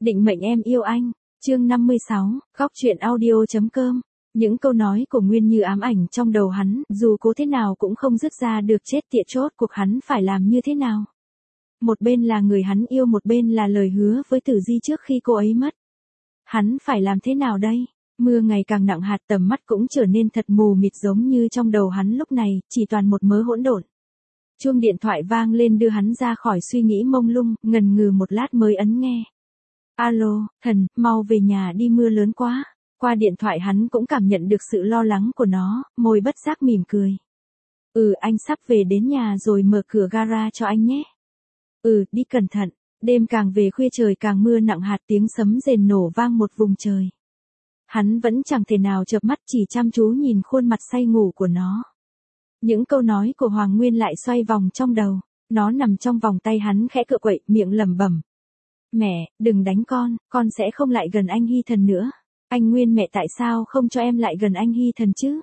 Định mệnh em yêu anh. Chương 56, góc truyện audio.com. Những câu nói của Nguyên như ám ảnh trong đầu hắn, dù cố thế nào cũng không dứt ra được, chết tiệt, chốt cuộc hắn phải làm như thế nào. Một bên là người hắn yêu, một bên là lời hứa với Tử Di trước khi cô ấy mất. Hắn phải làm thế nào đây? Mưa ngày càng nặng hạt, tầm mắt cũng trở nên thật mù mịt, giống như trong đầu hắn lúc này chỉ toàn một mớ hỗn độn. Chuông điện thoại vang lên đưa hắn ra khỏi suy nghĩ mông lung, ngần ngừ một lát mới ấn nghe. Alo, Thần, mau về nhà đi, mưa lớn quá. Qua điện thoại hắn cũng cảm nhận được sự lo lắng của nó, môi bất giác mỉm cười. Anh sắp về đến nhà rồi, mở cửa gara cho anh nhé. Đi cẩn thận. Đêm càng về khuya, trời càng mưa nặng hạt, tiếng sấm rền nổ vang một vùng trời. Hắn vẫn chẳng thể nào chợp mắt, chỉ chăm chú nhìn khuôn mặt say ngủ của nó. Những câu nói của Hoàng Nguyên lại xoay vòng trong đầu. Nó nằm trong vòng tay hắn, khẽ cựa quậy, miệng lẩm bẩm. Mẹ, đừng đánh con sẽ không lại gần anh Hy Thần nữa. Anh Nguyên, mẹ tại sao không cho em lại gần anh Hy Thần chứ?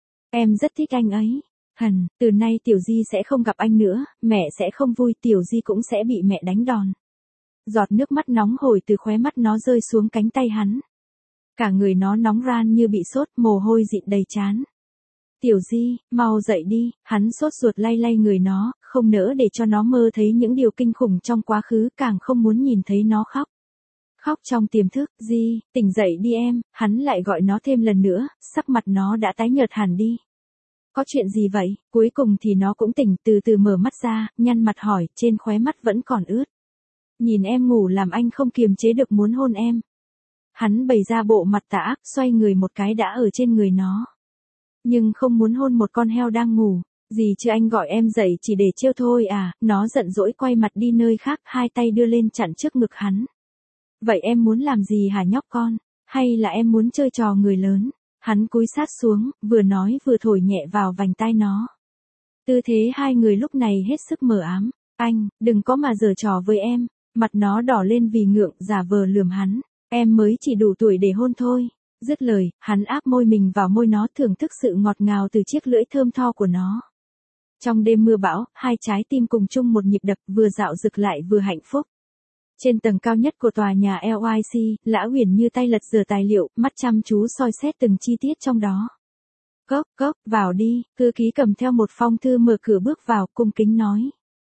Em rất thích anh ấy. Thần, từ nay Tiểu Di sẽ không gặp anh nữa, mẹ sẽ không vui, Tiểu Di cũng sẽ bị mẹ đánh đòn. Giọt nước mắt nóng hổi từ khóe mắt nó rơi xuống cánh tay hắn. Cả người nó nóng ran như bị sốt, mồ hôi dịn đầy trán. Tiểu Di, mau dậy đi, hắn sốt ruột lay lay người nó, không nỡ để cho nó mơ thấy những điều kinh khủng trong quá khứ, càng không muốn nhìn thấy nó khóc. Khóc trong tiềm thức. Di, tỉnh dậy đi em, hắn lại gọi nó thêm lần nữa, sắc mặt nó đã tái nhợt hẳn đi. Có chuyện gì vậy? Cuối cùng thì nó cũng tỉnh, từ từ mở mắt ra, nhăn mặt hỏi, trên khóe mắt vẫn còn ướt. Nhìn em ngủ làm anh không kiềm chế được muốn hôn em. Hắn bày ra bộ mặt tà ác, xoay người một cái đã ở trên người nó. Nhưng không muốn hôn một con heo đang ngủ. Gì chứ, anh gọi em dậy chỉ để trêu thôi à? Nó giận dỗi quay mặt đi nơi khác, hai tay đưa lên chặn trước ngực hắn. Vậy em muốn làm gì hả nhóc con? Hay là em muốn chơi trò người lớn? Hắn cúi sát xuống, vừa nói vừa thổi nhẹ vào vành tai nó. Tư thế hai người lúc này hết sức mờ ám. Anh, đừng có mà giở trò với em. Mặt nó đỏ lên vì ngượng, giả vờ lườm hắn. Em mới chỉ đủ tuổi để hôn thôi. Dứt lời, hắn áp môi mình vào môi nó, thưởng thức sự ngọt ngào từ chiếc lưỡi thơm tho của nó. Trong đêm mưa bão, hai trái tim cùng chung một nhịp đập, vừa dạo dực lại vừa hạnh phúc. Trên tầng cao nhất của tòa nhà LYC, Lã Uyển Như tay lật dở tài liệu, mắt chăm chú soi xét từng chi tiết trong đó. Cốc, vào đi, thư ký cầm theo một phong thư mở cửa bước vào, cung kính nói.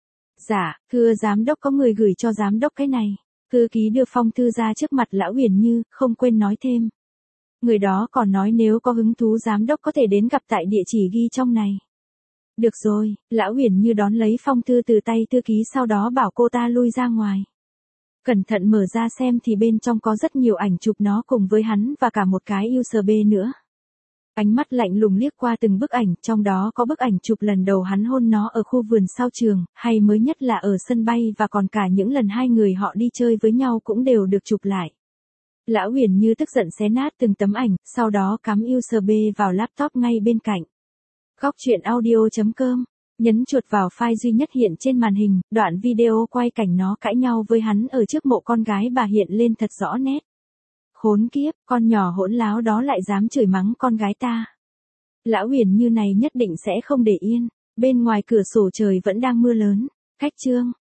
Dạ, thưa giám đốc, có người gửi cho giám đốc cái này. Thư ký đưa phong thư ra trước mặt Lã Uyển Như, không quên nói thêm. Người đó còn nói nếu có hứng thú giám đốc có thể đến gặp tại địa chỉ ghi trong này. Được rồi, Lã Uyển Như đón lấy phong thư từ tay thư ký, sau đó bảo cô ta lui ra ngoài. Cẩn thận mở ra xem thì bên trong có rất nhiều ảnh chụp nó cùng với hắn và cả một cái USB nữa. Ánh mắt lạnh lùng liếc qua từng bức ảnh, trong đó có bức ảnh chụp lần đầu hắn hôn nó ở khu vườn sau trường, hay mới nhất là ở sân bay, và còn cả những lần hai người họ đi chơi với nhau cũng đều được chụp lại. Lã Uyển Như tức giận xé nát từng tấm ảnh, sau đó cắm USB vào laptop ngay bên cạnh. Góc truyện audio.com. Nhấn chuột vào file duy nhất hiện trên màn hình, đoạn video quay cảnh nó cãi nhau với hắn ở trước mộ con gái bà hiện lên thật rõ nét. Khốn kiếp, con nhỏ hỗn láo đó lại dám chửi mắng con gái ta. Lã Uyển Như này nhất định sẽ không để yên. Bên ngoài cửa sổ trời vẫn đang mưa lớn. Khách trương,